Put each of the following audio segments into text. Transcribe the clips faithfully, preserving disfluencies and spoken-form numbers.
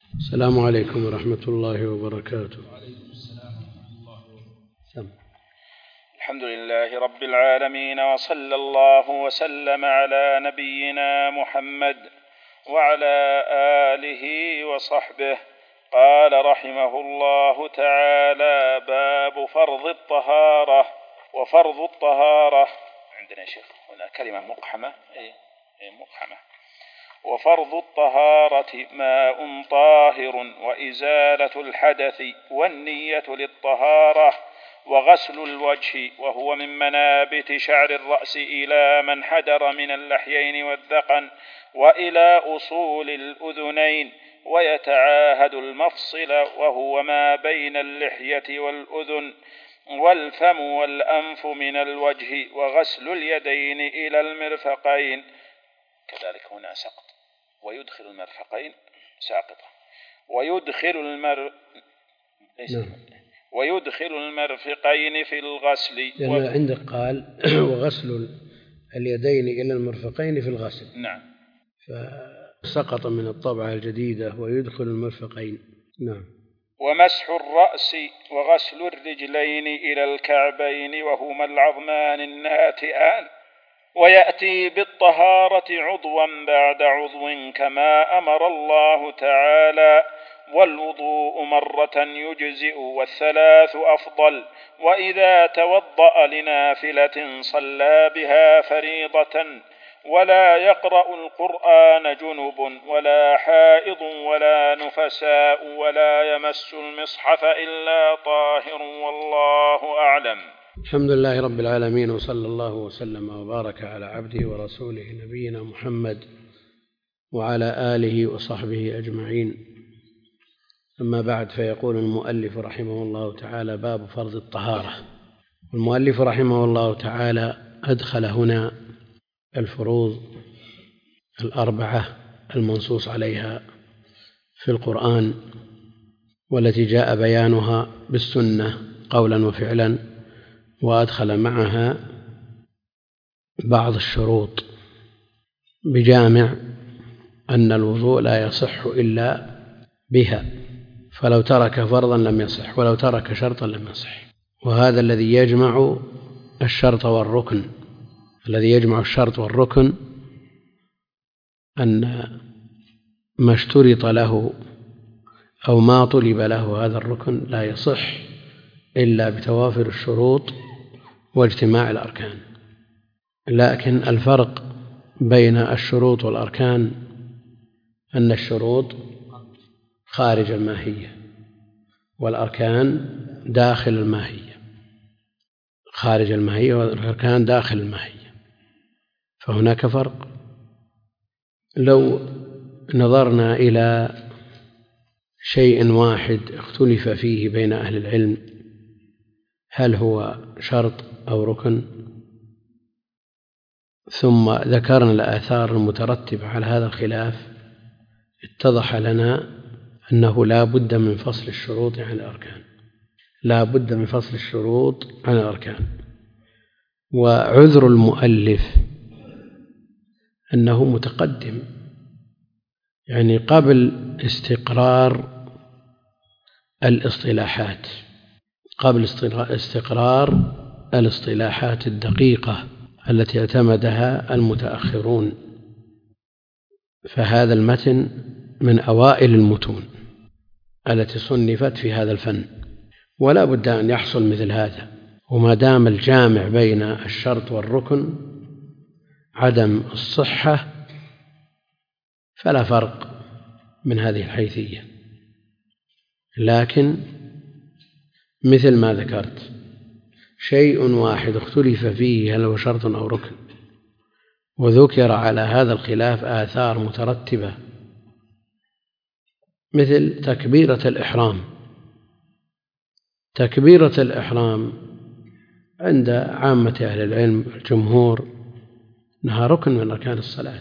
السلام عليكم ورحمة الله وبركاته. الحمد لله رب العالمين، وصلى الله وسلم على نبينا محمد وعلى آله وصحبه. قال رحمه الله تعالى: باب فرض الطهارة. وفرض الطهارة عندنا يا شيخ هنا كلمة مقحمة، أي مقحمة. وفرض الطهارة ماء طاهر وإزالة الحدث والنية للطهارة وغسل الوجه، وهو من منابت شعر الرأس إلى من حدر من اللحيين والذقن وإلى أصول الأذنين، ويتعاهد المفصل وهو ما بين اللحية والأذن والفم والأنف من الوجه، وغسل اليدين إلى المرفقين. كذلك هنا سقط، ويدخل المرفقين ساقطة، ويدخل المر ويدخل المرفقين في الغسل. لأن و... عندك قال وغسل اليدين إلى المرفقين في الغسل. نعم، فسقط من الطبعة الجديدة ويدخل المرفقين. نعم. ومسح الرأس وغسل الرجلين إلى الكعبين وهما العظمان الناتئان، ويأتي بالطهارة عضوا بعد عضو كما أمر الله تعالى، والوضوء مرة يجزئ والثلاث أفضل. وإذا توضأ لنافلة صلى بها فريضة، ولا يقرأ القرآن جنب ولا حائض ولا نفساء، ولا يمس المصحف إلا طاهر، والله أعلم. الحمد لله رب العالمين، وصلى الله وسلم وبارك على عبده ورسوله نبينا محمد وعلى آله وصحبه أجمعين. أما بعد، فيقول المؤلف رحمه الله تعالى: باب فرض الطهارة. والمؤلف رحمه الله تعالى أدخل هنا الفروض الأربعة المنصوص عليها في القرآن، والتي جاء بيانها بالسنة قولا وفعلا، وأدخل معها بعض الشروط بجامع أن الوضوء لا يصح إلا بها، فلو ترك فرضا لم يصح، ولو ترك شرطا لم يصح. وهذا الذي يجمع الشرط والركن الذي يجمع الشرط والركن أن ما اشترط له أو ما طلب له هذا الركن لا يصح إلا بتوافر الشروط واجتماع الأركان. لكن الفرق بين الشروط والأركان أن الشروط خارج الماهية، والأركان داخل الماهية. خارج الماهية والأركان داخل الماهية، فهناك فرق. لو نظرنا إلى شيء واحد اختلف فيه بين أهل العلم هل هو شرط أو ركن، ثم ذكرنا الآثار المترتبة على هذا الخلاف، اتضح لنا أنه لا بد من فصل الشروط عن الأركان لا بد من فصل الشروط عن الأركان. وعذر المؤلف أنه متقدم، يعني قبل استقرار الاصطلاحات قبل استقرار الاصطلاحات الدقيقة التي اعتمدها المتأخرون. فهذا المتن من أوائل المتون التي صنفت في هذا الفن، ولا بد أن يحصل مثل هذا. وما دام الجامع بين الشرط والركن عدم الصحة فلا فرق من هذه الحيثية. لكن مثل ما ذكرت، شيء واحد اختلف فيه هل هو شرط أو ركن، وذكر على هذا الخلاف آثار مترتبة، مثل تكبيرة الإحرام. تكبيرة الإحرام عند عامة أهل العلم الجمهور أنها ركن من أركان الصلاة،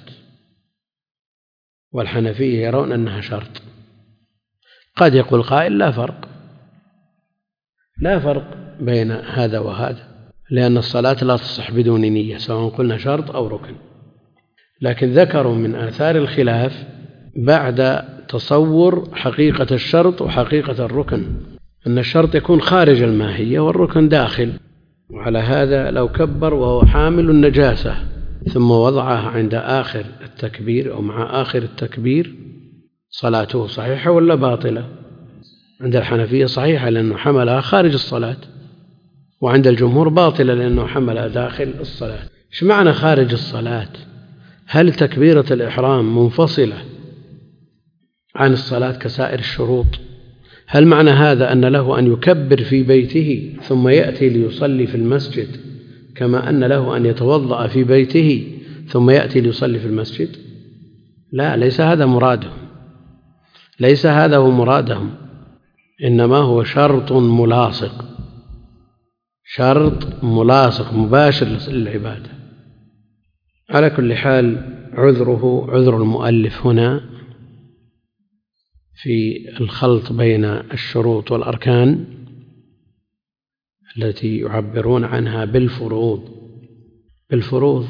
والحنفية يرون أنها شرط. قد يقول قائل لا فرق لا فرق بين هذا وهذا، لأن الصلاة لا تصح بدون نية سواء قلنا شرط أو ركن. لكن ذكروا من آثار الخلاف بعد تصور حقيقة الشرط وحقيقة الركن، أن الشرط يكون خارج الماهية والركن داخل. وعلى هذا لو كبر وهو حامل النجاسة ثم وضعها عند آخر التكبير أو مع آخر التكبير صلاته صحيحة ولا باطلة؟ عند الحنفية صحيحة لأنه حملها خارج الصلاة، وعند الجمهور باطلة لأنه حملها داخل الصلاة. إيش معنى خارج الصلاة؟ هل تكبيرة الإحرام منفصلة عن الصلاة كسائر الشروط؟ هل معنى هذا أن له أن يكبر في بيته ثم يأتي ليصلي في المسجد كما أن له أن يتوضأ في بيته ثم يأتي ليصلي في المسجد؟ لا، ليس هذا مرادهم، ليس هذا هو مرادهم، إنما هو شرط ملاصق، شرط ملاصق مباشر للعبادة. على كل حال عذره عذر المؤلف هنا في الخلط بين الشروط والأركان التي يعبرون عنها بالفروض بالفروض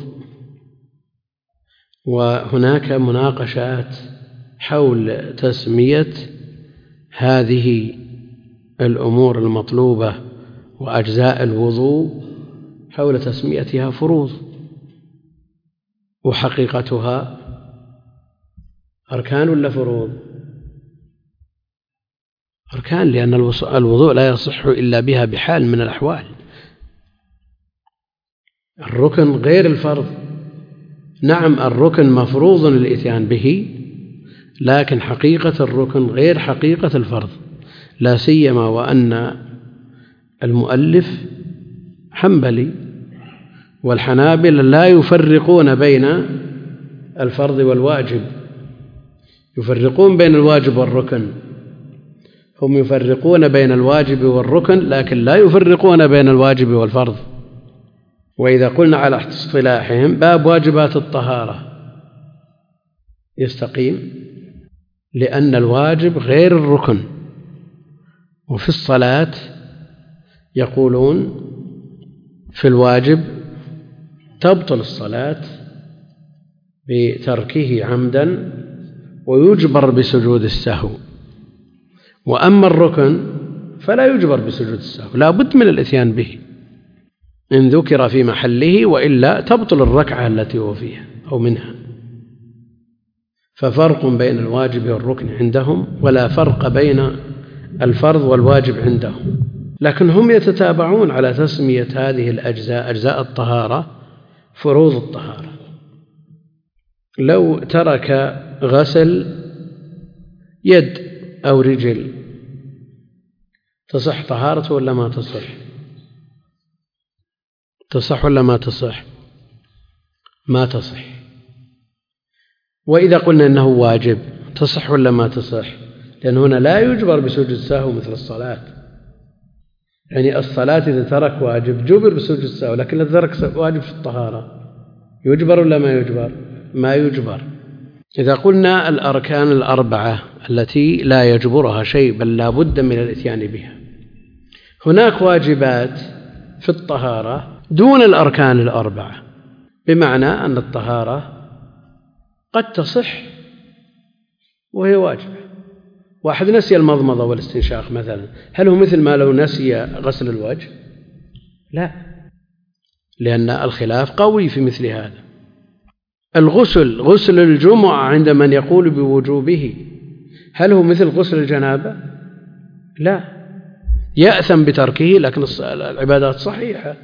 وهناك مناقشات حول تسمية هذه الأمور المطلوبة وأجزاء الوضوء حول تسميتها فروض، وحقيقتها أركان ولا فروض؟ أركان، لأن الوضوء لا يصح إلا بها بحال من الأحوال. الركن غير الفرض. نعم الركن مفروض الإتيان به، لكن حقيقة الركن غير حقيقة الفرض، لا سيما وأن المؤلف حنبلي، والحنابلة لا يفرقون بين الفرض والواجب، يفرقون بين الواجب والركن. هم يفرقون بين الواجب والركن لكن لا يفرقون بين الواجب والفرض. وإذا قلنا على اصطلاحهم باب واجبات الطهارة يستقيم، لأن الواجب غير الركن. وفي الصلاة يقولون في الواجب تبطل الصلاة بتركه عمدا ويجبر بسجود السهو، وأما الركن فلا يجبر بسجود السهو، لا بد من الإتيان به إن ذكر في محله، وإلا تبطل الركعة التي هو فيها أو منها. ففرق بين الواجب والركن عندهم، ولا فرق بين الفرض والواجب عندهم، لكن هم يتتابعون على تسمية هذه الأجزاء أجزاء الطهارة فروض الطهارة. لو ترك غسل يد أو رجل تصح طهارته ولا ما تصح؟ تصح ولا ما تصح؟ ما تصح. وإذا قلنا إنه واجب تصح ولا ما تصح؟ لأن هنا لا يجبر بسجود السهو مثل الصلاة. يعني الصلاة إذا ترك واجب جبر بسجود السهو، لكن إذا ترك واجب في الطهارة يجبر ولا ما يجبر؟ ما يجبر. إذا قلنا الأركان الأربعة التي لا يجبرها شيء بل لا بد من الإتيان بها، هناك واجبات في الطهارة دون الأركان الأربعة، بمعنى أن الطهارة قد تصح وهي واجبة. واحد نسي المضمضة والاستنشاق مثلا، هل هو مثل ما لو نسي غسل الوجه؟ لا، لأن الخلاف قوي في مثل هذا. الغسل غسل الجمعة عند من يقول بوجوبه، هل هو مثل غسل الجنابة؟ لا، يأثم بتركه لكن العبادات صحيحة.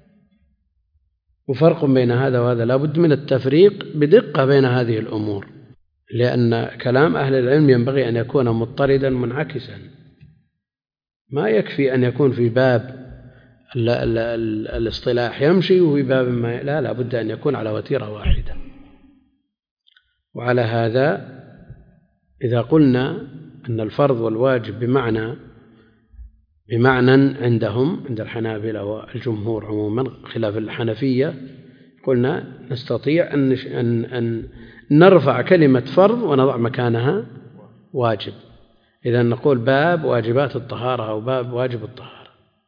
وفرق بين هذا وهذا، لا بد من التفريق بدقة بين هذه الأمور، لأن كلام أهل العلم ينبغي أن يكون مضطردا منعكسا، ما يكفي أن يكون في باب ال ال ال الاصطلاح يمشي وفي باب ما لا لا بد أن يكون على وتيرة واحدة. وعلى هذا إذا قلنا أن الفرض والواجب بمعنى بمعنى عندهم عند الحنابلة والجمهور عموما خلاف الحنفية، قلنا نستطيع أن أن أن نرفع كلمة فرض ونضع مكانها واجب. إذا نقول باب واجبات الطهارة أو باب واجب الطهارة.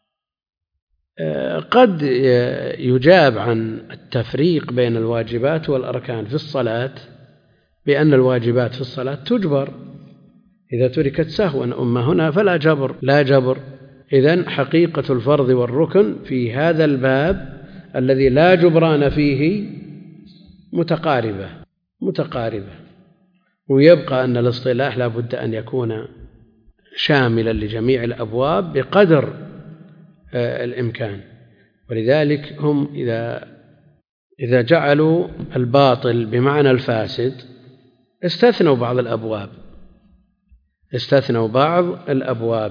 قد يجاب عن التفريق بين الواجبات والأركان في الصلاة بأن الواجبات في الصلاة تجبر إذا تركت سهوا أما هنا فلا جبر لا جبر. إذن حقيقة الفرض والركن في هذا الباب الذي لا جبران فيه متقاربة متقاربة ويبقى أن الاصطلاح لا بد أن يكون شاملا لجميع الأبواب بقدر الإمكان. ولذلك هم إذا إذا جعلوا الباطل بمعنى الفاسد استثنوا بعض الأبواب استثنوا بعض الأبواب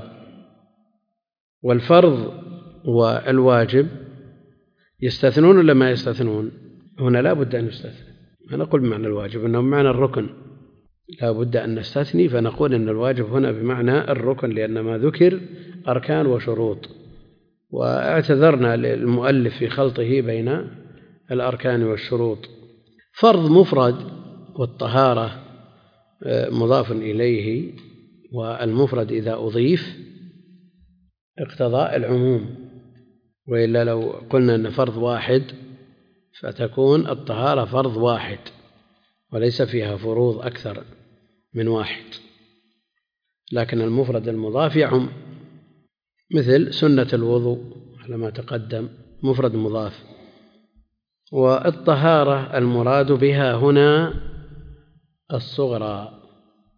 والفرض والواجب يستثنون ولا ما يستثنون؟ هنا لا بد أن يستثنى. ما نقول بمعنى الواجب إنه بمعنى الركن، لا بد أن نستثني فنقول إن الواجب هنا بمعنى الركن، لأن ما ذكر أركان وشروط، واعتذرنا للمؤلف في خلطه بين الأركان والشروط. فرض مفرد والطهارة مضاف إليه، والمفرد إذا أضيف اقتضاء العموم، وإلا لو قلنا أن فرض واحد فتكون الطهارة فرض واحد وليس فيها فروض أكثر من واحد، لكن المفرد المضاف يعم، مثل سنة الوضوء على ما تقدم مفرد مضاف. والطهارة المراد بها هنا الصغرى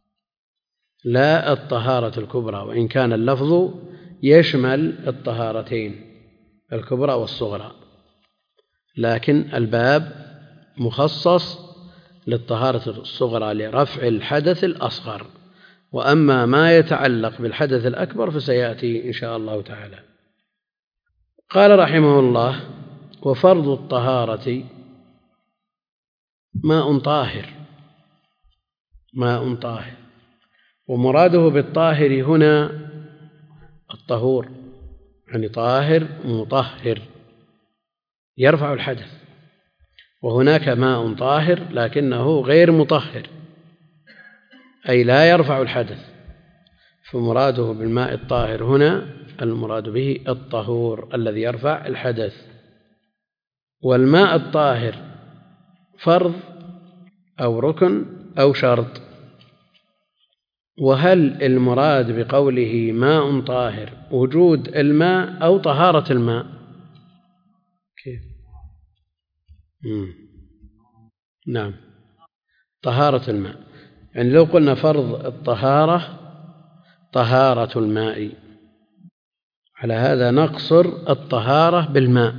لا الطهارة الكبرى، وإن كان اللفظ يشمل الطهارتين الكبرى والصغرى، لكن الباب مخصص للطهارة الصغرى لرفع الحدث الأصغر، وأما ما يتعلق بالحدث الأكبر فسيأتي إن شاء الله تعالى. قال رحمه الله: وفرض الطهارة ماء طاهر. ماء طاهر، ومراده بالطاهر هنا الطهور، يعني طاهر مطهر يرفع الحدث، وهناك ماء طاهر لكنه غير مطهر أي لا يرفع الحدث، فمراده بالماء الطاهر هنا المراد به الطهور الذي يرفع الحدث. والماء الطاهر فرض أو ركن أو شرط. وهل المراد بقوله ماء طاهر وجود الماء أو طهارة الماء؟ كيف؟ مم. نعم، طهارة الماء، يعني لو قلنا فرض الطهارة طهارة الماء، على هذا نقصر الطهارة بالماء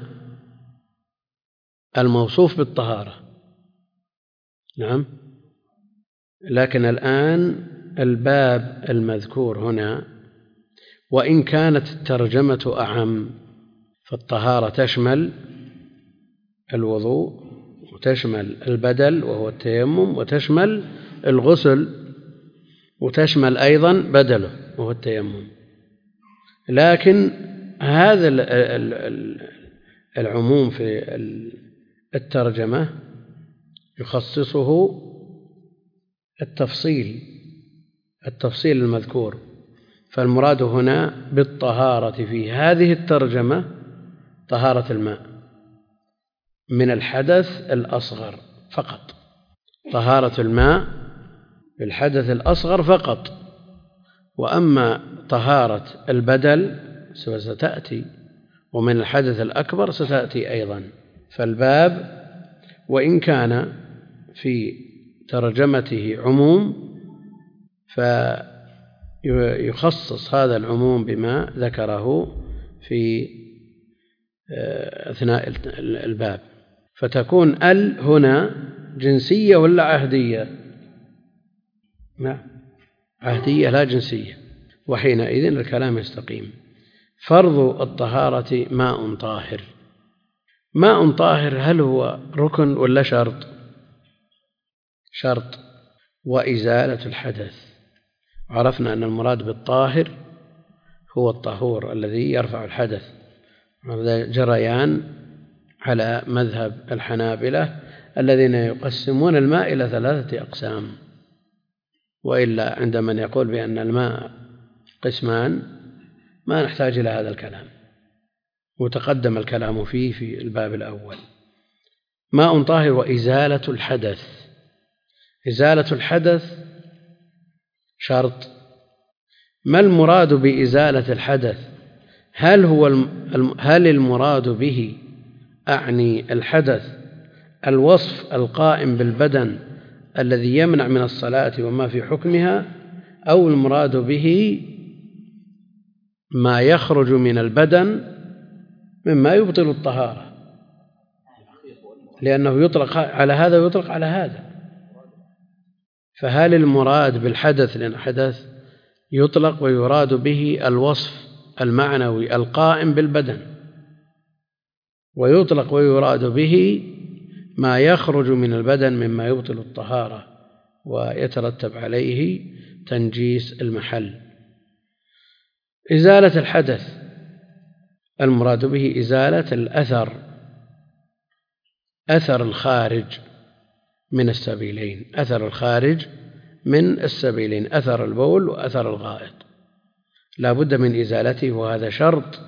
الموصوف بالطهارة. نعم، لكن الآن الباب المذكور هنا وإن كانت الترجمة أعم، فالطهارة تشمل الوضوء وتشمل البدل وهو التيمم، وتشمل الغسل وتشمل أيضا بدله وهو التيمم، لكن هذا العموم في الترجمة يخصصه التفصيل التفصيل المذكور، فالمراد هنا بالطهارة في هذه الترجمة طهارة الماء من الحدث الأصغر فقط، طهارة الماء بالحدث الأصغر فقط. وأما طهارة البدل ستأتي، ومن الحدث الأكبر ستأتي أيضا. فالباب وإن كان في ترجمته عموم فيخصص هذا العموم بما ذكره في أثناء الباب، فتكون ال هنا جنسية ولا عهدية؟ نعم، عهدية لا جنسية، وحينئذ الكلام يستقيم. فرض الطهارة ماء طاهر. ماء طاهر هل هو ركن ولا شرط؟ شرط. وإزالة الحدث، عرفنا أن المراد بالطاهر هو الطهور الذي يرفع الحدث، هذا جريان على مذهب الحنابلة الذين يقسمون الماء إلى ثلاثة أقسام، وإلا عند من يقول بأن الماء قسمان ما نحتاج إلى هذا الكلام، وتقدم الكلام فيه في الباب الأول. ماء طاهر وإزالة الحدث. إزالة الحدث شرط ما المراد بإزالة الحدث؟ هل هو الم... هل المراد به أعني الحدث الوصف القائم بالبدن الذي يمنع من الصلاة وما في حكمها، أو المراد به ما يخرج من البدن مما يبطل الطهارة؟ لأنه يطلق على هذا ويطلق على هذا. فهل المراد بالحدث، لأن الحدث يطلق ويراد به الوصف المعنوي القائم بالبدن، ويطلق ويراد به ما يخرج من البدن مما يبطل الطهارة ويترتب عليه تنجيس المحل. إزالة الحدث المراد به إزالة الأثر، أثر الخارج من السبيلين، أثر الخارج من السبيلين، أثر البول وأثر الغائط، لا بد من إزالته، وهذا شرط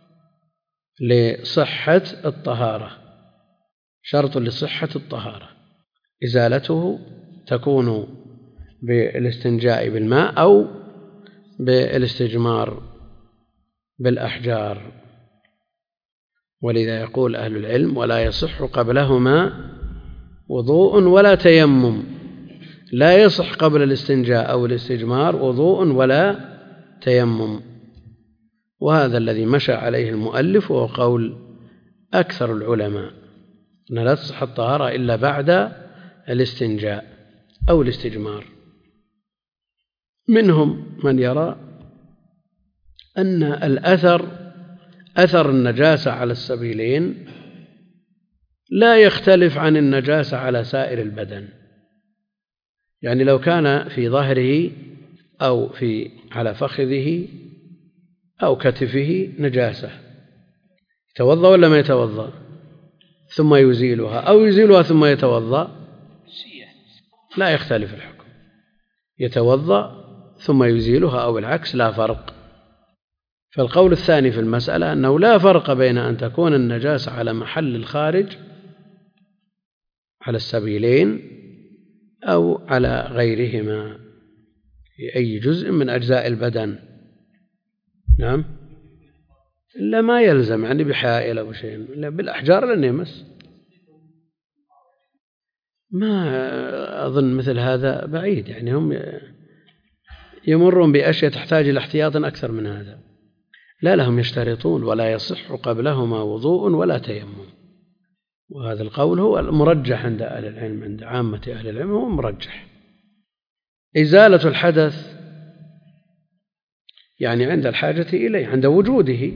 لصحة الطهارة، شرط لصحة الطهارة. إزالته تكون بالاستنجاء بالماء أو بالاستجمار بالأحجار. ولذا يقول أهل العلم: ولا يصح قبلهما وضوء ولا تيمم. لا يصح قبل الاستنجاء أو الاستجمار وضوء ولا تيمم. وهذا الذي مشى عليه المؤلف، وهو قول أكثر العلماء، أن لا تصح الطهارة إلا بعد الاستنجاء أو الاستجمار. منهم من يرى أن الأثر، أثر النجاسة على السبيلين، لا يختلف عن النجاسة على سائر البدن. يعني لو كان في ظهره أو في على فخذه أو كتفه نجاسة، يتوضأ ولا ما يتوضأ؟ ثم يزيلها، أو يزيلها ثم يتوضأ، لا يختلف الحكم، يتوضأ ثم يزيلها أو العكس، لا فرق. فالقول الثاني في المسألة أنه لا فرق بين أن تكون النجاسة على محل الخارج على السبيلين أو على غيرهما في أي جزء من أجزاء البدن. نعم، إلا ما يلزم يعني بحائل أو شيء، إلا بالأحجار لن يمس. ما أظن مثل هذا بعيد، يعني هم يمرون بأشياء تحتاج إلى احتياط أكثر من هذا. لا، لهم يشترطون: ولا يصح قبلهما وضوء ولا تيمم. وهذا القول هو المرجح عند أهل العلم، عند عامة أهل العلم هو مرجح. إزالة الحدث يعني عند الحاجة إليه، عند وجوده،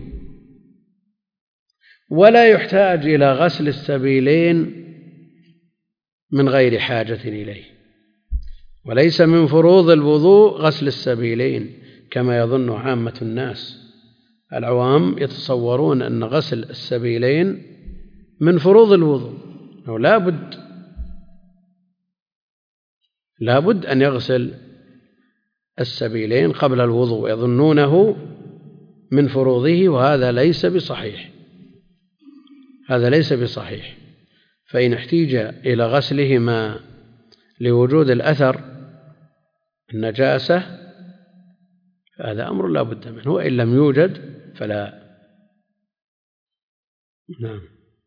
ولا يحتاج إلى غسل السبيلين من غير حاجة إليه. وليس من فروض الوضوء غسل السبيلين كما يظن عامة الناس. العوام يتصورون أن غسل السبيلين من فروض الوضوء، أو لا بد لا بد أن يغسل السبيلين قبل الوضوء، يظنونه من فروضه، وهذا ليس بصحيح، هذا ليس بصحيح. فإن احتيج إلى غسلهما لوجود الأثر النجاسة فهذا أمر لا بد منه، وإن لم يوجد فلا. نعم.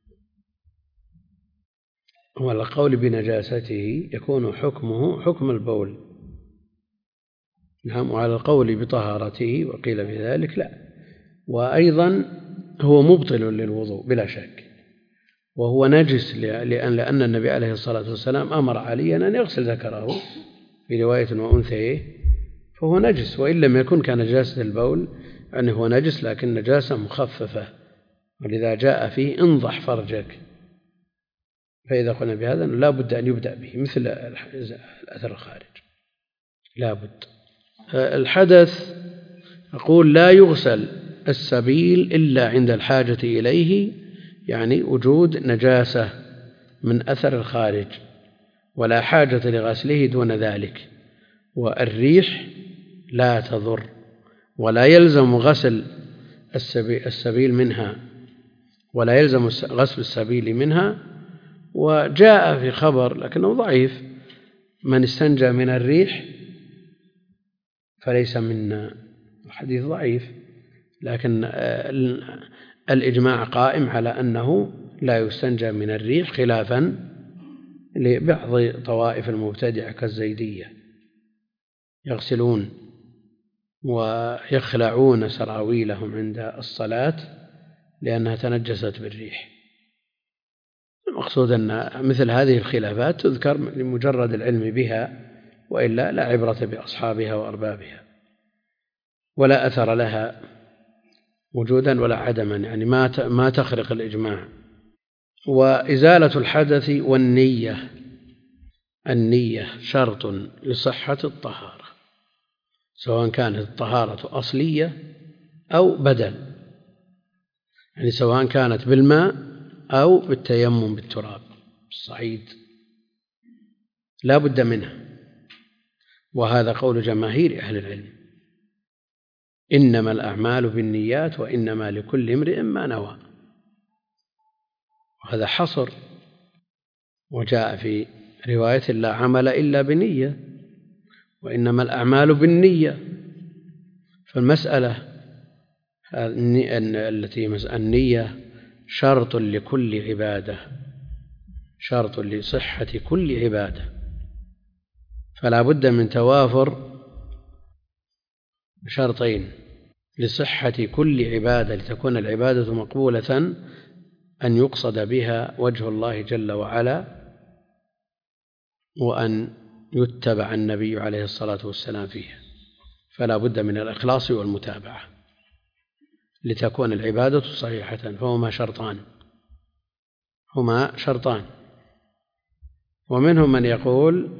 والقول بنجاسته يكون حكمه حكم البول. نعم. وعلى القول بطهارته وقيل بذلك لا. وأيضا هو مبطل للوضوء بلا شك، وهو نجس لأن لأن النبي عليه الصلاة والسلام أمر عليا أن يغسل ذكره في رواية وأنثيه، فهو نجس، وإن لم يكن كنجاسة البول يعني هو نجس لكن نجاسة مخففة، ولذا جاء فيه انضح فرجك. فإذا قلنا بهذا لا بد أن يبدأ به مثل الأثر الخارج، لا بد. الحدث أقول لا يغسل السبيل إلا عند الحاجة إليه، يعني وجود نجاسة من أثر الخارج، ولا حاجة لغسله دون ذلك. والريح لا تضر، ولا يلزم غسل السبيل منها، ولا يلزم غسل السبيل منها. وجاء في خبر لكنه ضعيف: من استنجى من الريح فليس منا. الحديث ضعيف، لكن الإجماع قائم على أنه لا يستنجى من الريح، خلافا لبعض طوائف المبتدعة كالزيدية، يغسلون ويخلعون سراويلهم عند الصلاة لأنها تنجست بالريح. المقصود أن مثل هذه الخلافات تذكر لمجرد العلم بها، وإلا لا عبرة بأصحابها وأربابها، ولا أثر لها وجودا ولا عدما، يعني ما ما تخرق الإجماع. وإزالة الحدث والنية، النية شرط لصحة الطهارة، سواء كانت الطهارة أصلية أو بدل، يعني سواء كانت بالماء أو بالتيمم بالتراب الصعيد، لا بد منها. وهذا قول جماهير أهل العلم: إنما الأعمال بالنيات وإنما لكل امرئ ما نوى. وهذا حصر، وجاء في رواية: لا عمل إلا بنية، وإنما الأعمال بالنية. فالمسألة التي النية شرط لكل عبادة، شرط لصحة كل عبادة، فلا بد من توافر شرطين لصحة كل عبادة لتكون العبادة مقبولة: أن يقصد بها وجه الله جل وعلا، وأن يتبع النبي عليه الصلاة والسلام فيها. فلا بد من الإخلاص والمتابعة لتكون العبادة صحيحة، فهما شرطان هما شرطان ومنهم من يقول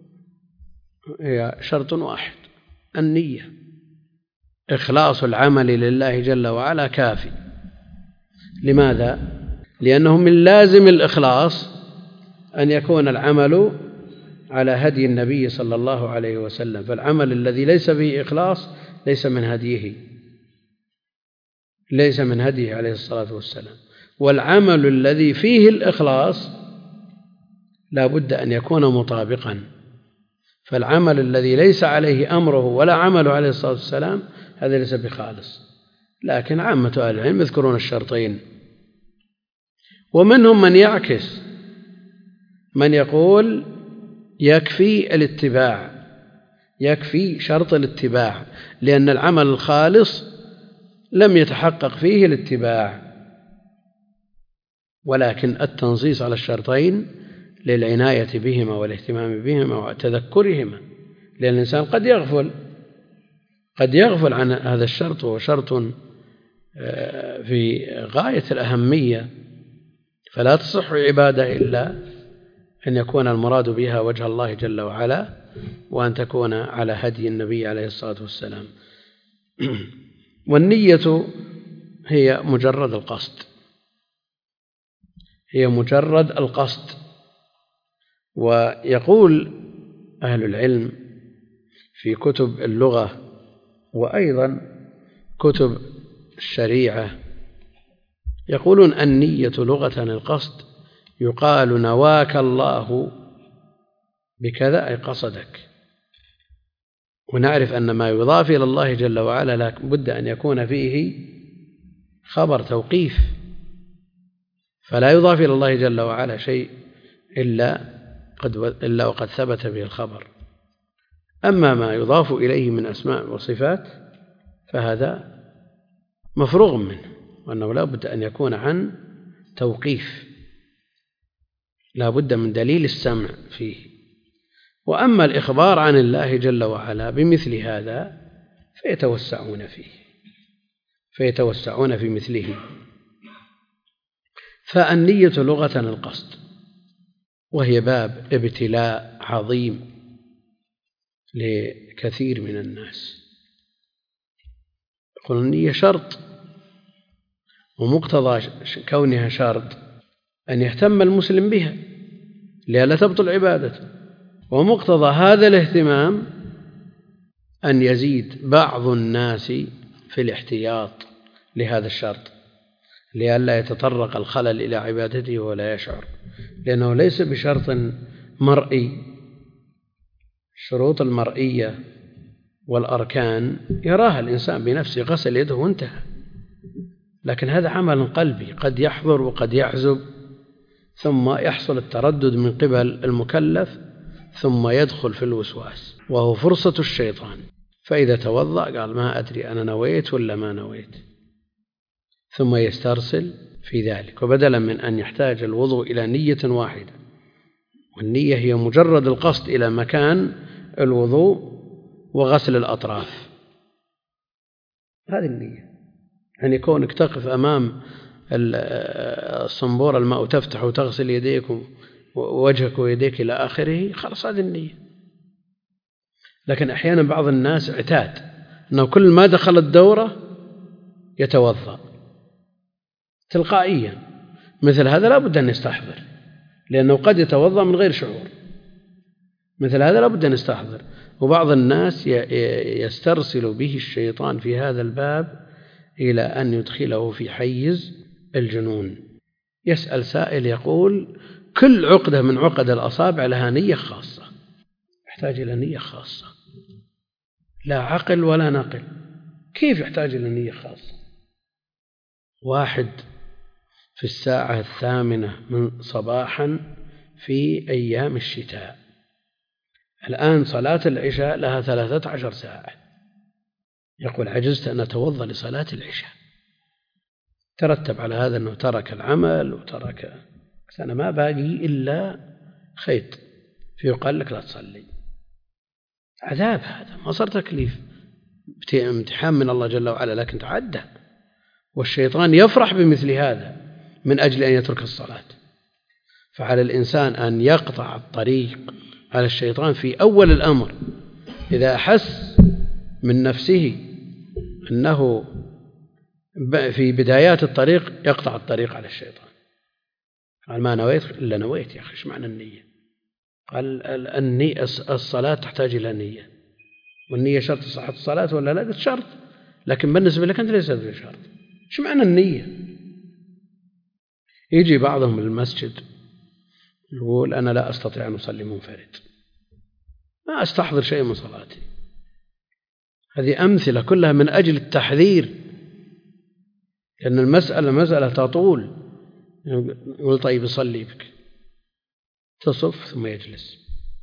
هي شرط واحد: النية. إخلاص العمل لله جل وعلا كافي. لماذا؟ لأنه من لازم الإخلاص أن يكون العمل على هدي النبي صلى الله عليه وسلم، فالعمل الذي ليس فيه إخلاص ليس من هديه ليس من هديه عليه الصلاة والسلام. والعمل الذي فيه الإخلاص لا بد أن يكون مطابقا. فالعمل الذي ليس عليه أمره ولا عمله عليه الصلاة والسلام هذا ليس بخالص. لكن عامة أهل العلم يذكرون الشرطين. ومنهم من يعكس، من يقول يكفي الاتباع، يكفي شرط الاتباع، لأن العمل الخالص لم يتحقق فيه الاتباع. ولكن التنصيص على الشرطين للعناية بهما والاهتمام بهما وتذكرهما، لأن الإنسان قد يغفل قد يغفل عن هذا الشرط، وهو شرط في غاية الأهمية، فلا تصح عبادة إلا أن يكون المراد بها وجه الله جل وعلا، وأن تكون على هدي النبي عليه الصلاة والسلام. والنية هي مجرد القصد هي مجرد القصد ويقول أهل العلم في كتب اللغة وأيضا كتب الشريعة، يقولون النية لغة القصد، يقال نواك الله بكذا أي قصدك. ونعرف أن ما يضاف إلى الله جل وعلا لا بد أن يكون فيه خبر توقيف، فلا يضاف إلى الله جل وعلا شيء إلا قد إلا وقد ثبت به الخبر. أما ما يضاف إليه من أسماء وصفات فهذا مفروغ منه، وأنه لا بد أن يكون عن توقيف، لا بد من دليل السمع فيه. وأما الإخبار عن الله جل وعلا بمثل هذا فيتوسعون فيه فيتوسعون في مثله. فالنية لغة القصد، وهي باب ابتلاء عظيم لكثير من الناس. يقول النية شرط، ومقتضى كونها شرط أن يهتم المسلم بها لئلا تبطل عبادته، ومقتضى هذا الاهتمام أن يزيد بعض الناس في الاحتياط لهذا الشرط لئلا يتطرق الخلل إلى عبادته ولا يشعر، لأنه ليس بشرط مرئي. الشروط المرئية والأركان يراها الإنسان بنفسه، غسل يده وانتهى. لكن هذا عمل قلبي قد يحضر وقد يحزب، ثم يحصل التردد من قبل المكلف، ثم يدخل في الوسواس، وهو فرصة الشيطان. فإذا توضأ قال ما أدري أنا نويت ولا ما نويت، ثم يسترسل في ذلك. وبدلا من أن يحتاج الوضوء إلى نية واحدة، والنية هي مجرد القصد إلى مكان الوضوء وغسل الأطراف، هذه النية. يعني كونك تقف أمام الصنبور الماء وتفتح وتغسل يديك ووجهك ويديك إلى آخره، خلاص هذه النية. لكن أحيانا بعض الناس اعتاد أنه كل ما دخل الدورة يتوضأ تلقائيا، مثل هذا لا بد أن يستحضر، لأنه قد يتوضأ من غير شعور. مثل هذا لا بد أن يستحضر. وبعض الناس يسترسل به الشيطان في هذا الباب إلى أن يدخله في حيز الجنون. يسأل سائل يقول كل عقدة من عقد الأصابع لها نية خاصة، يحتاج إلى نية خاصة، لا عقل ولا نقل. كيف يحتاج إلى نية خاصة؟ واحد في الساعة الثامنة من صباحا في أيام الشتاء، الآن صلاة العشاء لها ثلاثة عشر ساعة، يقول عجزت أن أتوضأ لصلاة العشاء. ترتب على هذا أنه ترك العمل وترك، أنا ما باقي إلا خيط، فيقال لك لا تصلي. عذاب هذا، ما صار تكليف، امتحان من الله جل وعلا، لكن تعدى. والشيطان يفرح بمثل هذا من أجل أن يترك الصلاة. فعلى الإنسان أن يقطع الطريق على الشيطان في أول الأمر، إذا أحس من نفسه أنه في بدايات الطريق يقطع الطريق على الشيطان. قال ما نويت إلا نويت، يا أخي إيش معنى النية؟ قال النية الصلاة تحتاج إلى نية، والنية شرط صحة الصلاة ولا لا؟ قلت شرط، لكن بالنسبة لك أنت ليس بشرط. إيش معنى النية؟ يجي بعضهم للمسجد يقول أنا لا أستطيع أن أصلي منفرد، ما أستحضر شيء من صلاتي. هذه أمثلة كلها من أجل التحذير، لأن المسألة مسألة تطول. يقول طيب يصلي بك، تصف ثم يجلس،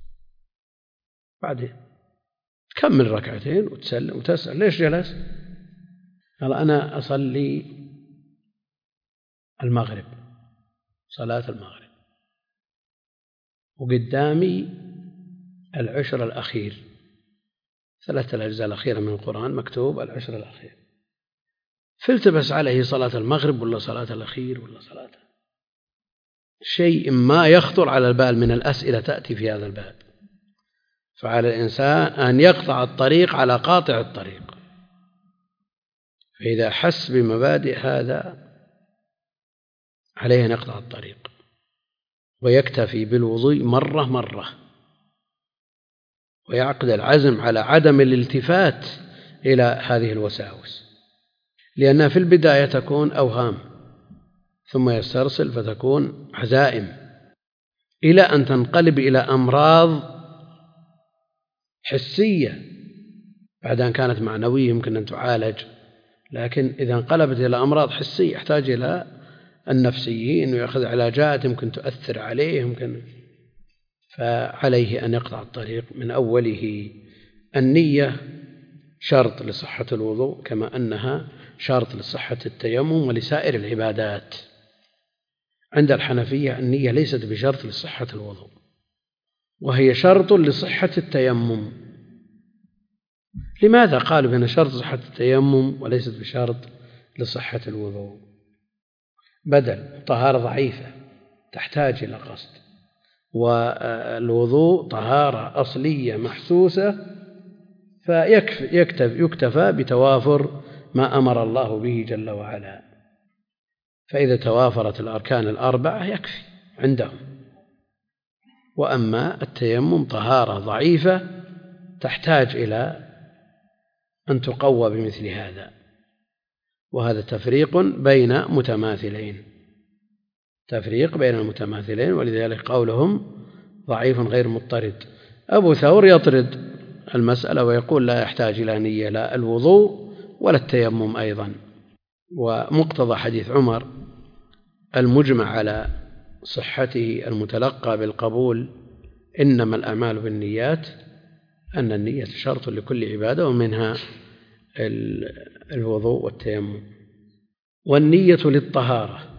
بعدين تكمل ركعتين وتسلم وتسأل ليش جلس؟ قال أنا أصلي المغرب، صلاة المغرب، وقدامي العشر الأخير، ثلاثة الأجزاء الأخيرة من القرآن مكتوب العشر الأخير، فالتبس عليه صلاة المغرب ولا صلاة الأخير ولا صلاة شيء ما يخطر على البال من الأسئلة تأتي في هذا الباب. فعلى الإنسان أن يقطع الطريق على قاطع الطريق، فإذا حس بمبادئ هذا عليه أن يقطع الطريق ويكتفي بالوضوء مرة مرة، ويعقد العزم على عدم الالتفات إلى هذه الوساوس، لأنها في البداية تكون أوهام، ثم يسترسل فتكون عزائم، إلى أن تنقلب إلى أمراض حسية بعد أن كانت معنوية يمكن أن تعالج. لكن إذا انقلبت إلى أمراض حسية يحتاج إلى النفسيين ويأخذ علاجات يمكن تؤثر عليه يمكن، فعليه أن يقطع الطريق من أوله. النية شرط لصحة الوضوء، كما أنها شرط لصحة التيمم ولسائر العبادات. عند الحنفية النية ليست بشرط لصحة الوضوء، وهي شرط لصحة التيمم. لماذا قالوا بأن شرط صحة التيمم وليست بشرط لصحة الوضوء؟ بدل طهارة ضعيفة تحتاج إلى قصد، والوضوء طهارة أصلية محسوسة، فيكتفى يكتفى بتوافر ما أمر الله به جل وعلا. فإذا توافرت الأركان الأربعة يكفي عندهم. وأما التيمم طهارة ضعيفة تحتاج إلى أن تقوى بمثل هذا، وهذا تفريق بين متماثلين، تفريق بين المتماثلين، ولذلك قولهم ضعيف غير مضطرد. أبو ثور يطرد المسألة ويقول لا يحتاج إلى نية لا الوضوء ولا التيمم أيضا. ومقتضى حديث عمر المجمع على صحته المتلقى بالقبول إنما الأعمال بالنيات أن النية شرط لكل عبادة ومنها الوضوء والتيمم. والنية للطهارة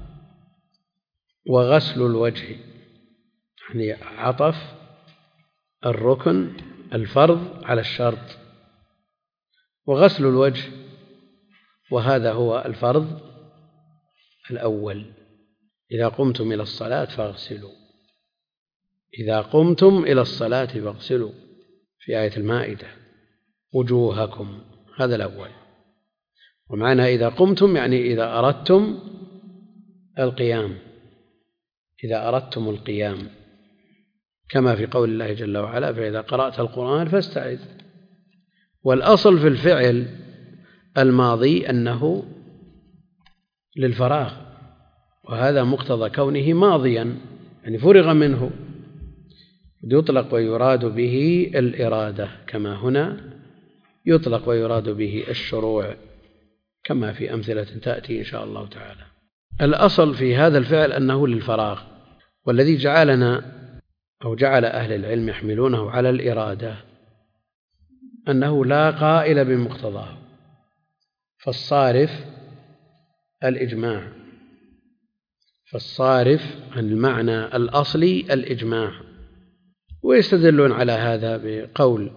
وغسل الوجه، يعني عطف الركن الفرض على الشرط، وغسل الوجه وهذا هو الفرض الأول. إذا قمتم إلى الصلاة فاغسلوا، إذا قمتم إلى الصلاة فاغسلوا في آية المائدة وجوهكم، هذا الأول. ومعنى إذا قمتم يعني إذا أردتم القيام، إذا أردتم القيام، كما في قول الله جل وعلا فإذا قرأت القرآن فاستعذ. والأصل في الفعل الماضي أنه للفراغ، وهذا مقتضى كونه ماضيا يعني فرغ منه، يطلق ويراد به الإرادة كما هنا يطلق ويراد به الشروع كما في أمثلة تأتي إن شاء الله تعالى. الأصل في هذا الفعل أنه للفراغ، والذي جعلنا أو جعل أهل العلم يحملونه على الإرادة أنه لا قائل بمقتضاه، فالصارف الإجماع، فالصارف عن المعنى الأصلي الإجماع. ويستدلون على هذا بقول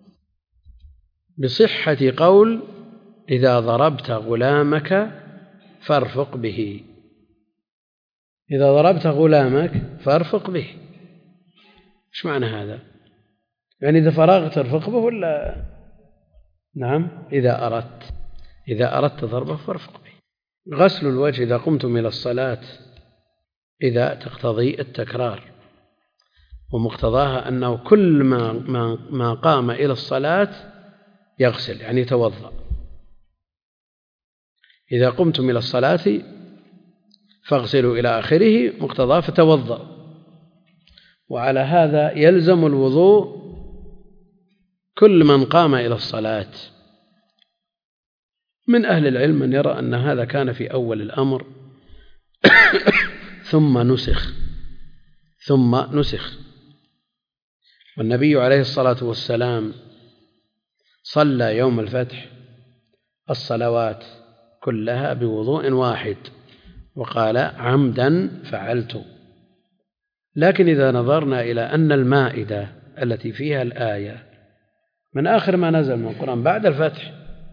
بصحة قول إذا ضربت غلامك فارفق به، إذا ضربت غلامك فارفق به، إيش معنى هذا؟ يعني إذا فرغت ارفق به ولا؟ نعم، إذا أردت إذا أردت ضربه فارفق به. غسل الوجه إذا قمتم إلى الصلاة إذا تقتضي التكرار، ومقتضاها أنه كل ما, ما, ما قام إلى الصلاة يغسل يعني يتوضأ. إذا قمتم إلى الصلاة فاغسلوا إلى آخره مقتضاه فتوضأ. وعلى هذا يلزم الوضوء كل من قام إلى الصلاة. من أهل العلم من يرى أن هذا كان في أول الأمر ثم نسخ ثم نسخ والنبي عليه الصلاة والسلام صلى يوم الفتح الصلوات كلها بوضوء واحد وقال عمدا فعلت. لكن إذا نظرنا إلى أن المائدة التي فيها الآية من آخر ما نزل من القرآن بعد الفتح،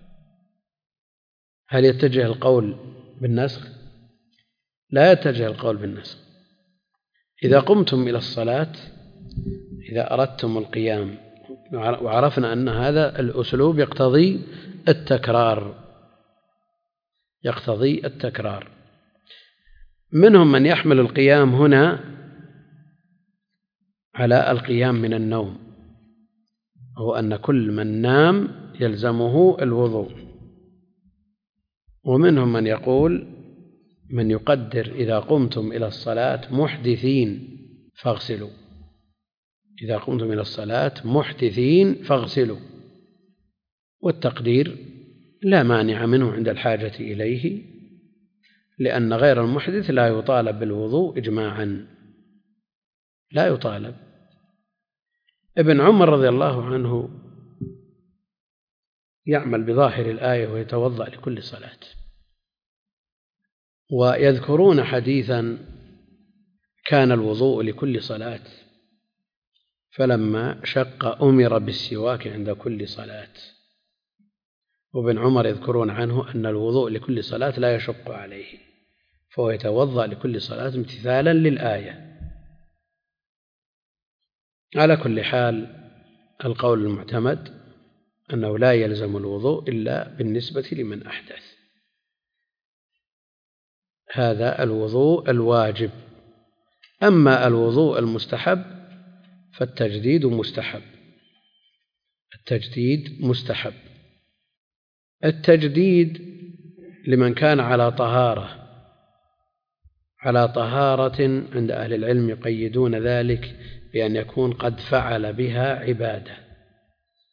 هل يتجه القول بالنسخ؟ لا يتجه القول بالنسخ. إذا قمتم إلى الصلاة إذا أردتم القيام، وعرفنا أن هذا الأسلوب يقتضي التكرار يقتضي التكرار. منهم من يحمل القيام هنا على القيام من النوم، هو أن كل من نام يلزمه الوضوء. ومنهم من يقول من يقدر إذا قمتم إلى الصلاة محدثين فاغسلوا، إذا قمتم إلى الصلاة محدثين فاغسلوا، والتقدير لا مانع منه عند الحاجة إليه، لأن غير المحدث لا يطالب بالوضوء إجماعا، لا يطالب. ابن عمر رضي الله عنه يعمل بظاهر الآية ويتوضأ لكل صلاة. ويذكرون حديثا كان الوضوء لكل صلاة، فلما شق أمر بالسواك عند كل صلاة. وابن عمر يذكرون عنه أن الوضوء لكل صلاة لا يشق عليه، فهو يتوضأ لكل صلاة امتثالا للآية. على كل حال القول المعتمد أنه لا يلزم الوضوء إلا بالنسبة لمن أحدث. هذا الوضوء الواجب. أما الوضوء المستحب فالتجديد مستحب، التجديد مستحب. التجديد لمن كان على طهارة على طهارة عند أهل العلم يقيدون ذلك بأن يكون قد فعل بها عبادة،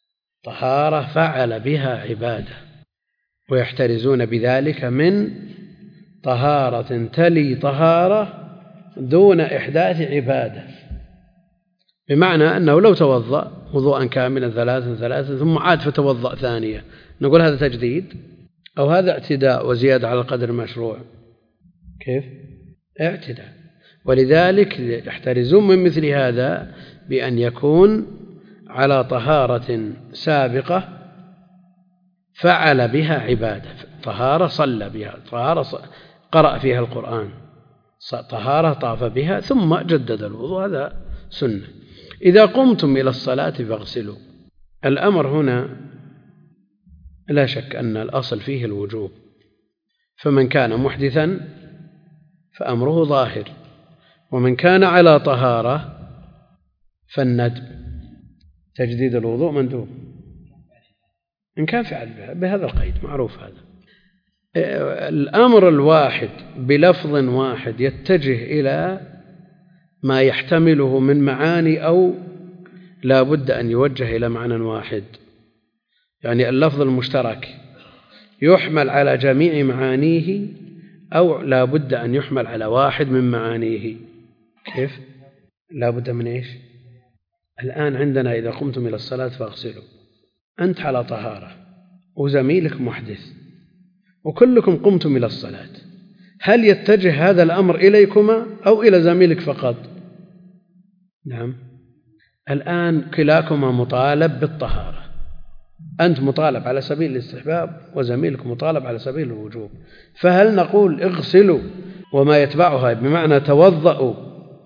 طهارة فعل بها عبادة، ويحترزون بذلك من طهارة تلي طهارة دون إحداث عبادة، بمعنى أنه لو توضأ وضوءا كاملا ثلاثا ثلاثا ثم عاد فتوضأ ثانية، نقول هذا تجديد أو هذا اعتداء وزيادة على القدر المشروع؟ كيف؟ اعتداء. ولذلك يحترزون من مثل هذا بأن يكون على طهارة سابقة فعل بها عبادة، طهارة صلى بها، طهارة قرأ فيها القرآن، طهارة طاف بها ثم جدد الوضوء، هذا سنة. إذا قمتم إلى الصلاة فاغسلوا، الأمر هنا لا شك أن الأصل فيه الوجوب، فمن كان محدثا فأمره ظاهر، ومن كان على طهارة فالندب، تجديد الوضوء مندوب إن كان فعل بهذا القيد، معروف هذا. الأمر الواحد بلفظ واحد يتجه إلى ما يحتمله من معاني أو لا بد أن يوجه إلى معنى واحد، يعني اللفظ المشترك يحمل على جميع معانيه أو لا بد أن يحمل على واحد من معانيه. كيف؟ لا بد من إيش؟ الآن عندنا إذا قمتم إلى الصلاة فاغسلوا، أنت على طهارة وزميلك محدث وكلكم قمتم إلى الصلاة، هل يتجه هذا الأمر إليكما أو إلى زميلك فقط؟ نعم، الآن كلاكما مطالب بالطهارة، أنت مطالب على سبيل الاستحباب وزميلك مطالب على سبيل الوجوب، فهل نقول اغسلوا وما يتبعها بمعنى توضأوا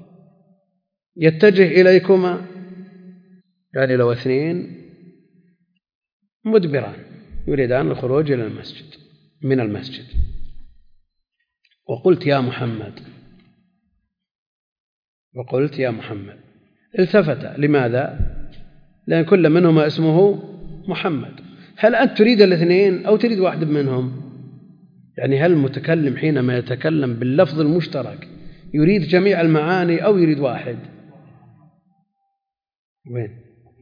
يتجه إليكما؟ يعني لو اثنين مدبران يريدان الخروج إلى المسجد من المسجد وقلت يا محمد وقلت يا محمد التفت، لماذا؟ لأن كل منهما اسمه محمد، هل أنت تريد الاثنين أو تريد واحد منهم؟ يعني هل المتكلم حينما يتكلم باللفظ المشترك يريد جميع المعاني أو يريد واحد؟ وين؟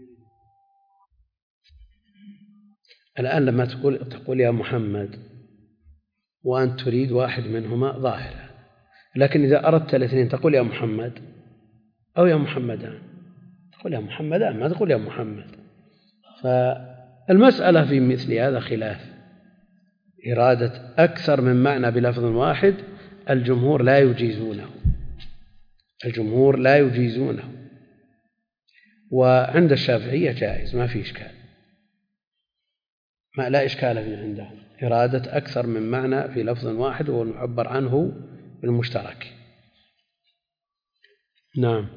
الآن لما تقول تقول يا محمد وأنت تريد واحد منهما ظاهرة، لكن إذا أردت الاثنين تقول يا محمد أو يا محمدان، تقول يا محمدان ما تقول يا محمد. فالمسألة في مثل هذا خلاف، إرادة أكثر من معنى بلفظ واحد الجمهور لا يجيزونه، الجمهور لا يجيزونه، وعند الشافعية جائز ما في إشكال، ما لا إشكال فيه عندهم، إرادة أكثر من معنى في لفظ واحد ونعبر عنه بالمشترك. نعم،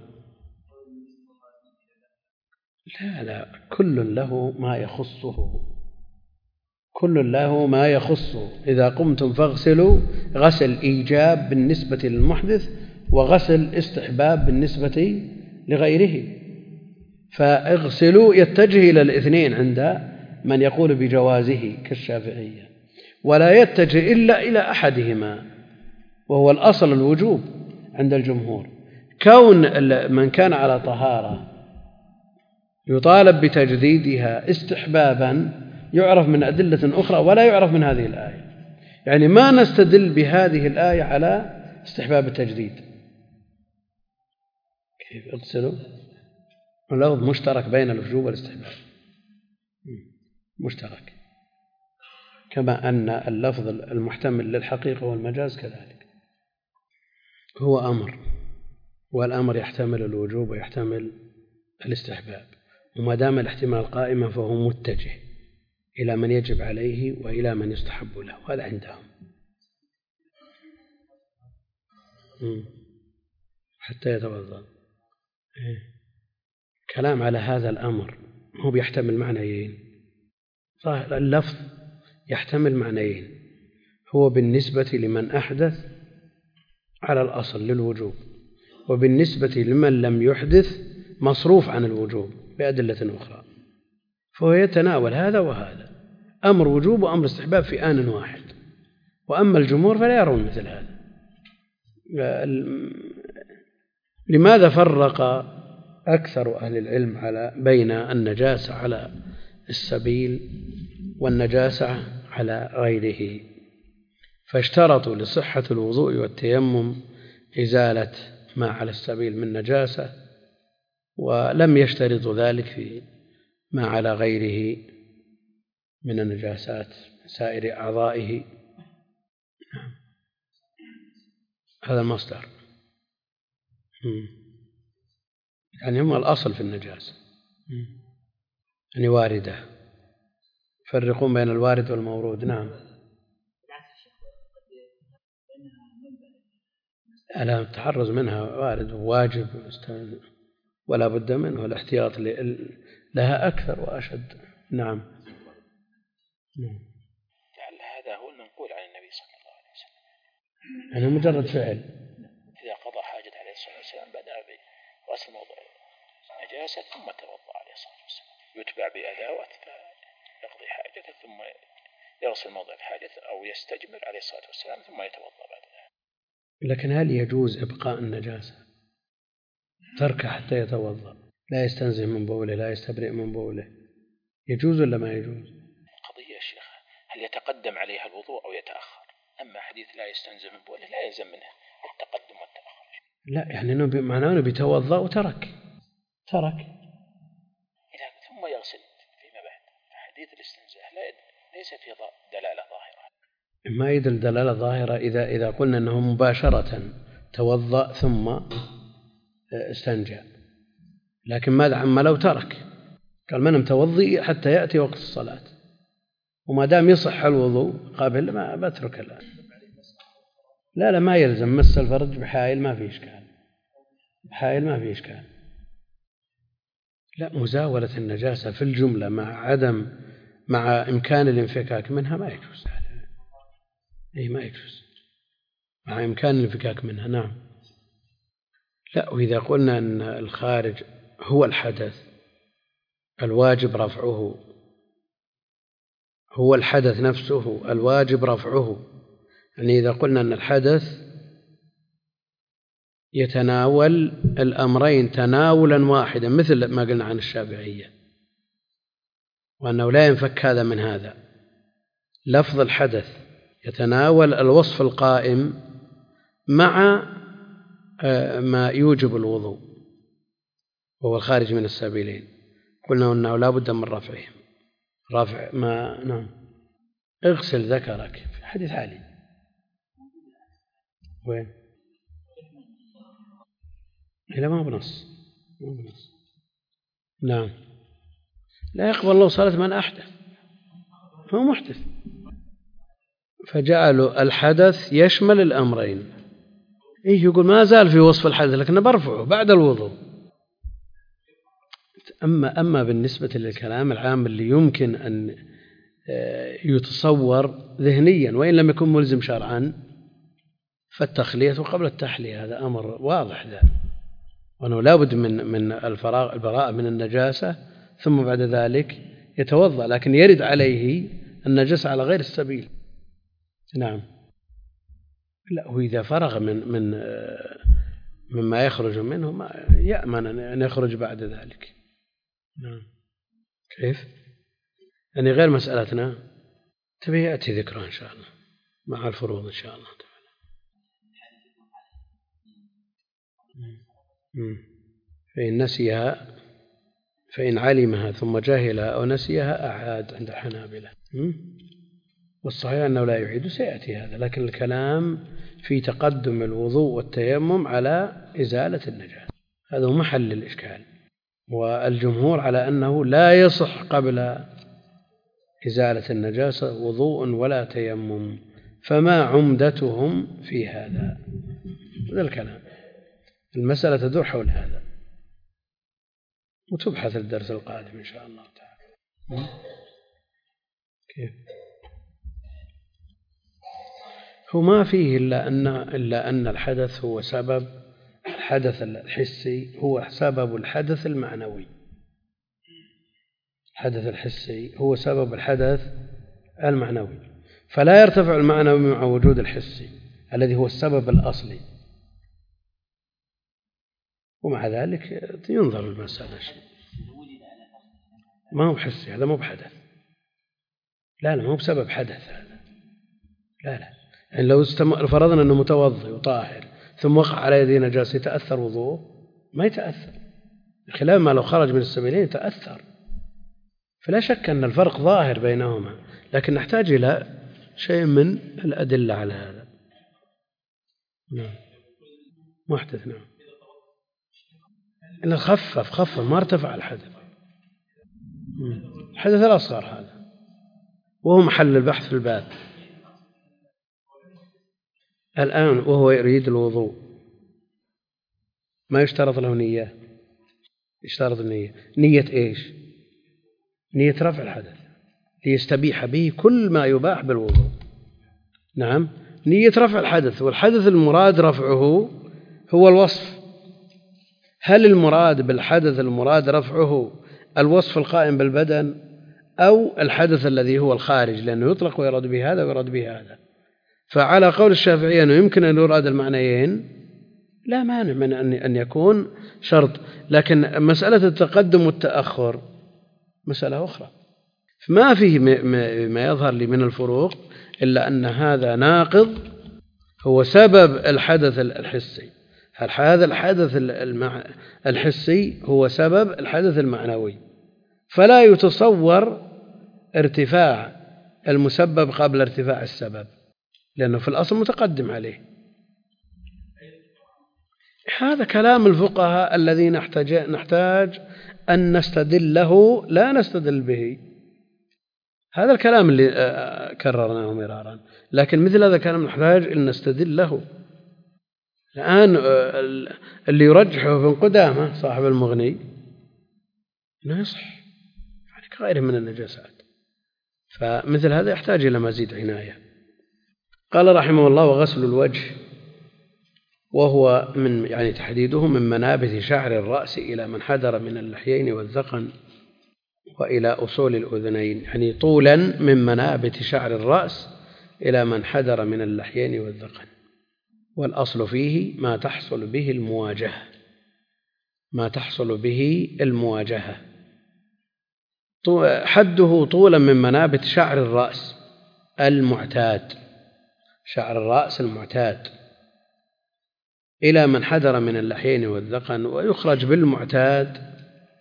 لا لا كل له ما يخصه، كل له ما يخصه. إذا قمتم فاغسلوا، غسل إيجاب بالنسبة للمحدث وغسل استحباب بالنسبة لغيره، فاغسلوا يتجه إلى الاثنين عند من يقول بجوازه كالشافعية، ولا يتجه إلا إلى أحدهما وهو الأصل الوجوب عند الجمهور. كون من كان على طهارة يطالب بتجديدها استحبابا يعرف من أدلة أخرى ولا يعرف من هذه الآية، يعني ما نستدل بهذه الآية على استحباب التجديد. كيف اغسلوا؟ اللفظ مشترك بين الوجوب والاستحباب، مشترك، كما أن اللفظ المحتمل للحقيقة والمجاز كذلك هو أمر، والأمر يحتمل الوجوب ويحتمل الاستحباب، وما دام الاحتمال قائما فهو متجه إلى من يجب عليه وإلى من يستحب له، هذا عندهم حتى يتوضأ. كلام على هذا الأمر هو بيحتمل معنيين، اللفظ يحتمل معنيين، هو بالنسبة لمن أحدث على الأصل للوجوب، وبالنسبة لمن لم يحدث مصروف عن الوجوب بأدلة أخرى، فهو يتناول هذا وهذا، أمر وجوب وأمر استحباب في آن واحد. وأما الجمهور فلا يرون مثل هذا. لماذا فرق أكثر أهل العلم على بين النجاسة على السبيل والنجاسة على غيره، فاشترطوا لصحة الوضوء والتيمم إزالة ما على السبيل من نجاسة، ولم يشترطوا ذلك في ما على غيره من النجاسات سائر أعضائه. هذا المصدر، يعني هم الأصل في النجاسة، يعني واردة، فرقون بين الوارد والمورود. نعم، ألا التحرز منها وارد وواجب ولا بد منه، والاحتياط لها أكثر وأشد. نعم. لعل هذا هو المنقول عن النبي صلى الله عليه وسلم، يعني مجرد فعل. إذا قضى حاجة عليه الصلاة والسلام بدأ بغسل موضع النجاسة ثم توضأ عليه الصلاة والسلام، يتبع بأدوات فيقضي حاجته ثم يغسل موضع الحاجة أو يستجمر عليه الصلاة والسلام ثم يتوضأ بعد ذلك. لكن هل يجوز إبقاء النجاسة تركه حتى يتوضأ، لا يستنزه من بوله، لا يستبرئ من بوله، يجوز ولا ما يجوز؟ قضية يا شيخ، هل يتقدم عليها الوضوء أو يتأخر؟ أما حديث لا يستنزه من بوله لا يلزم منه التقدم والتأخر. لا، يعني إنه معناه إنه بيتوضأ وترك ترك إذا ثم يغسل فيما بعد. حديث الاستنزاه ليس فيه دلالة ظاهرة. ما يدل دلالة ظاهرة إذا إذا قلنا أنه مباشرة توضأ ثم استنجى، لكن ماذا عما لو ترك؟ قال من متوضئ حتى يأتي وقت الصلاة، وما دام يصح الوضوء قبل ما بترك الآن. لا لا، ما يلزم مس الفرج بحائل، ما في إشكال، بحائل ما في إشكال. لا، مزاولة النجاسة في الجملة مع عدم مع إمكان الانفكاك منها ما يجوز. أي ما يجوز مع إمكان الانفكاك منها. نعم. لا، وإذا قلنا أن الخارج هو الحدث الواجب رفعه، هو الحدث نفسه الواجب رفعه، يعني إذا قلنا أن الحدث يتناول الأمرين تناولا واحدا مثل ما قلنا عن الشافعية، وأنه لا ينفك هذا من هذا، لفظ الحدث يتناول الوصف القائم مع ما يوجب الوضوء وهو الخارج من السبيلين، قلنا أنه لا بد من رفعهم، رفع ما. نعم. اغسل ذكرك في حديث علي. وين؟ إلا ما بنص. نعم. لا يقبل الله صلاة من أحدث، هو محدث، فجعلوا الحدث يشمل الأمرين. إيه، يقول ما زال في وصف الحدث لكن برفعه بعد الوضوء. أما أما بالنسبة للكلام العام اللي يمكن أن يتصور ذهنيا وإن لم يكن ملزم شرعا، فالتخلية قبل التحلية هذا أمر واضح ذا، وأنه لا بد من من الفراغ البراءة من النجاسة ثم بعد ذلك يتوضأ، لكن يرد عليه النجاسة على غير السبيل. نعم. لا، وإذا فرغ من من مما يخرج منه ما يأمن أن يخرج بعد ذلك. نعم. كيف؟ يعني غير مسألتنا، تبي يأتي ذكرها إن شاء الله مع الفروض إن شاء الله تعالى. فإن نسيها فإن علمها ثم جهلها أو نسيها أعاد عند الحنابلة، والصحيح أنه لا يعيد، سيأتي هذا، لكن الكلام في تقدم الوضوء والتيمم على إزالة النجاسة، هذا هو محل الإشكال، والجمهور على أنه لا يصح قبل إزالة النجاسة وضوء ولا تيمم، فما عمدتهم في هذا؟ هذا الكلام، المسألة تدور حول هذا، وتبحث الدرس القادم إن شاء الله تعالى. كيف؟ هو ما فيه إلا أن إلا أن الحدث هو سبب الحدث الحسي، هو سبب الحدث المعنوي. الحدث الحسي هو سبب الحدث المعنوي، فلا يرتفع المعنوي مع وجود الحسي الذي هو السبب الأصلي، ومع ذلك ينظر المسألة. ما هو حسي، هذا مو بحدث. لا لا، ما هو بسبب حدث هذا. لا لا، يعني لو استم... فرضنا أنه متوضئ وطاهر ثم وقع على يديه نجاسة يتأثر وضوءه؟ ما يتأثر، خلاف ما لو خرج من السبيلين يتأثر. فلا شك أن الفرق ظاهر بينهما، لكن نحتاج إلى شيء من الأدلة على هذا. نعم، محدث. نعم، إنه خفف خفف ما ارتفع الحدث. الحدث الأصغر هذا، وهو محل البحث في الباب الآن. وهو يريد الوضوء ما يشترط له نية؟ يشترط النية. نية إيش؟ نية رفع الحدث ليستبيح به كل ما يباح بالوضوء. نعم، نية رفع الحدث، والحدث المراد رفعه هو الوصف. هل المراد بالحدث المراد رفعه الوصف القائم بالبدن أو الحدث الذي هو الخارج؟ لأنه يطلق ويراد به هذا ويراد به هذا. فعلى قول الشافعية أنه يمكن أن يراد المعنيين، لا مانع من أن يكون شرط، لكن مسألة التقدم والتأخر مسألة أخرى. ما فيه ما يظهر لي من الفروق إلا أن هذا ناقض هو سبب الحدث الحسي. هذا الحدث الحسي هو سبب الحدث المعنوي، فلا يتصور ارتفاع المسبب قبل ارتفاع السبب، لأنه في الأصل متقدم عليه. هذا كلام الفقهاء الذي نحتاج, نحتاج أن نستدل له لا نستدل به. هذا الكلام اللي كررناه مرارا، لكن مثل هذا الكلام نحتاج أن نستدل له. الآن اللي يرجحه ابن قدامة صاحب المغني لا يصح يعني كغيره من النجاسات، فمثل هذا يحتاج إلى مزيد عناية. قال رحمه الله: وغسل الوجه، وهو من يعني تحديده من منابت شعر الرأس إلى من حدر من اللحيين والذقن وإلى أصول الأذنين، يعني طولا من منابت شعر الرأس إلى من حدر من اللحيين والذقن. والأصل فيه ما تحصل به المواجهة، ما تحصل به المواجهة. حده طولا من منابت شعر الرأس المعتاد، شعر الرأس المعتاد، إلى من حدر من اللحيين والذقن. ويخرج بالمعتاد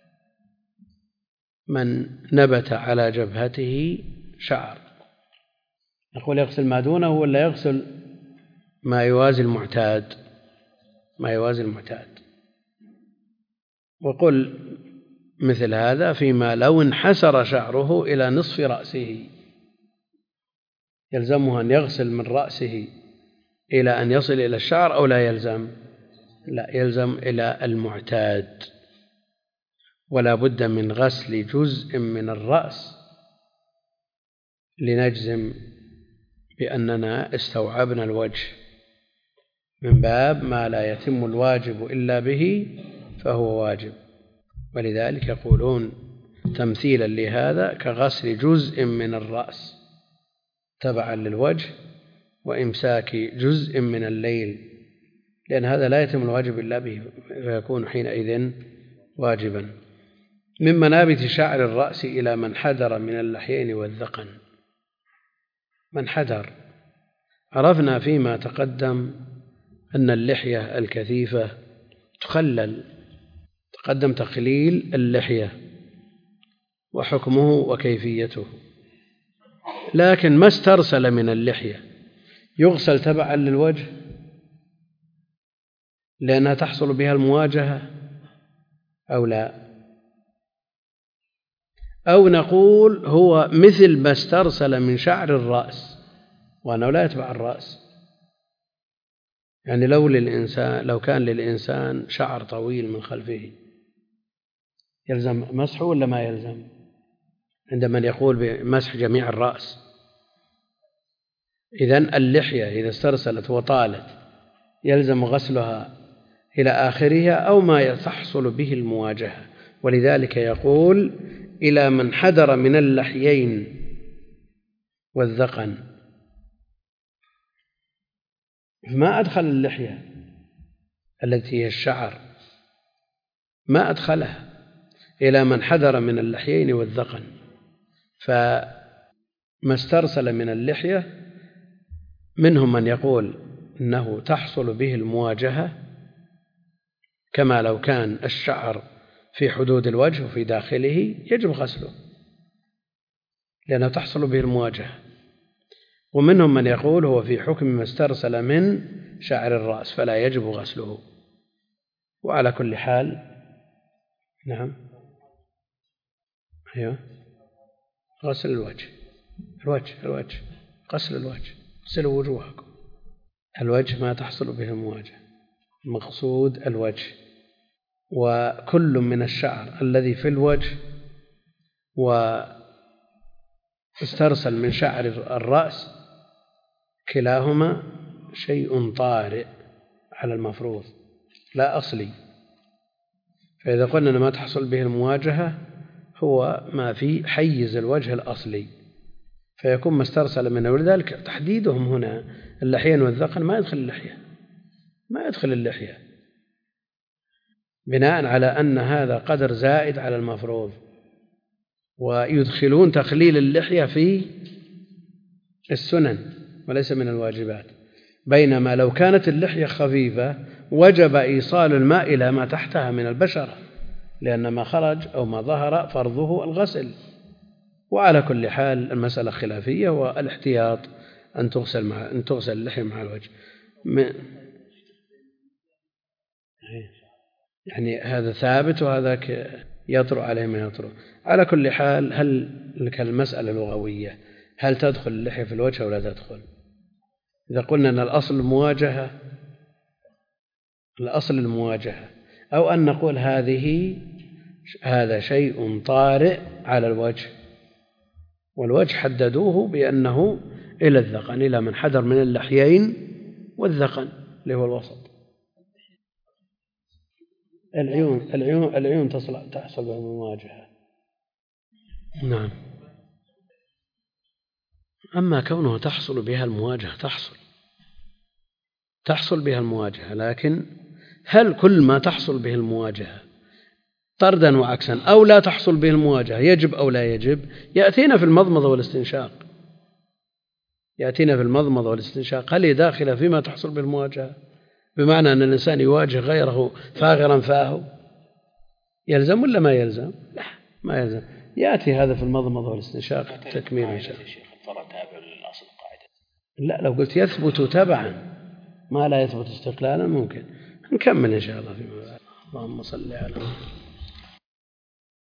من نبت على جبهته شعر. نقول يغسل ما دونه ولا يغسل ما يوازي المعتاد؟ ما يوازي المعتاد. وقل مثل هذا فيما لو انحسر شعره إلى نصف رأسه، يلزمه أن يغسل من رأسه إلى أن يصل إلى الشعر أو لا يلزم؟ لا، يلزم إلى المعتاد. ولا بد من غسل جزء من الرأس لنجزم بأننا استوعبنا الوجه، من باب ما لا يتم الواجب إلا به فهو واجب. ولذلك يقولون تمثيلا لهذا كغسل جزء من الرأس تبعا للوجه وإمساك جزء من الليل، لأن هذا لا يتم الواجب إلا به فيكون حينئذ واجبا. من منابت شعر الرأس إلى من حدر من اللحيين والذقن. من حدر، عرفنا فيما تقدم أن اللحية الكثيفة تخلل، تقدم تخليل اللحية وحكمه وكيفيته. لكن ما استرسل من اللحية يغسل تبعا للوجه لأنها تحصل بها المواجهة أو لا؟ أو نقول هو مثل ما استرسل من شعر الرأس وأنه لا يتبع الرأس. يعني لو للإنسان لو كان للإنسان شعر طويل من خلفه يلزم مسحه ولا ما يلزم؟ عندما يقول بمسح جميع الرأس. إذن اللحية إذا استرسلت وطالت يلزم غسلها إلى آخرها أو ما تحصل به المواجهة. ولذلك يقول إلى من حدر من اللحيين والذقن. ما أدخل اللحية التي هي الشعر، ما أدخلها، إلى من حدر من اللحيين والذقن. فما استرسل من اللحية منهم من يقول إنه تحصل به المواجهة كما لو كان الشعر في حدود الوجه وفي داخله يجب غسله لأنه تحصل به المواجهة، ومنهم من يقول هو في حكم ما استرسل من شعر الرأس فلا يجب غسله. وعلى كل حال نعم أيوه غسل الوجه الوجه الوجه غسل الوجه غسلوا وجوهكم. الوجه ما تحصل به المواجهة، المقصود الوجه، وكل من الشعر الذي في الوجه واسترسل من شعر الرأس كلاهما شيء طارئ على المفروض لا أصلي. فإذا قلنا ما تحصل به المواجهة هو ما في حيز الوجه الأصلي فيكون ما استرسل منه، ولذلك تحديدهم هنا اللحيين والذقن ما يدخل اللحية ما يدخل اللحية بناء على أن هذا قدر زائد على المفروض، ويدخلون تخليل اللحية في السنن وليس من الواجبات، بينما لو كانت اللحية خفيفة وجب إيصال الماء إلى ما تحتها من البشرة لأن ما خرج أو ما ظهر فرضه الغسل. وعلى كل حال المسألة خلافية، والاحتياط أن تغسل مع أن تغسل اللحية مع الوجه. يعني هذا ثابت وهذا يطرأ عليه ما يطرأ. على كل حال هل كالمسألة اللغوية هل تدخل اللحية في الوجه أو لا تدخل؟ إذا قلنا أن الأصل المواجهة الأصل المواجهة أو أن نقول هذه هذا شيء طارئ على الوجه، والوجه حددوه بأنه إلى الذقن إلى من حدر من اللحيين والذقن اللي هو الوسط. العيون العيون العيون تصل تحصل بالمواجهة. نعم. أما كونه تحصل بها المواجهة تحصل تحصل بها المواجهة، لكن هل كل ما تحصل به المواجهة طردا وعكسا أو لا تحصل به المواجهة يجب أو لا يجب؟ يأتينا في المضمضة والاستنشاق يأتينا في المضمضة والاستنشاق هل هي داخلة فيما تحصل به المواجهة بمعنى أن الإنسان يواجه غيره فاغرا فاه يلزم ولا ما يلزم؟ لا ما يلزم. يأتي هذا في المضمضة والاستنشاق تكميل إن شاء الله. لا لو قلت يثبت تبعا ما لا يثبت استقلالا ممكن نكمل إن شاء الله فيما بعد. اللهم صل على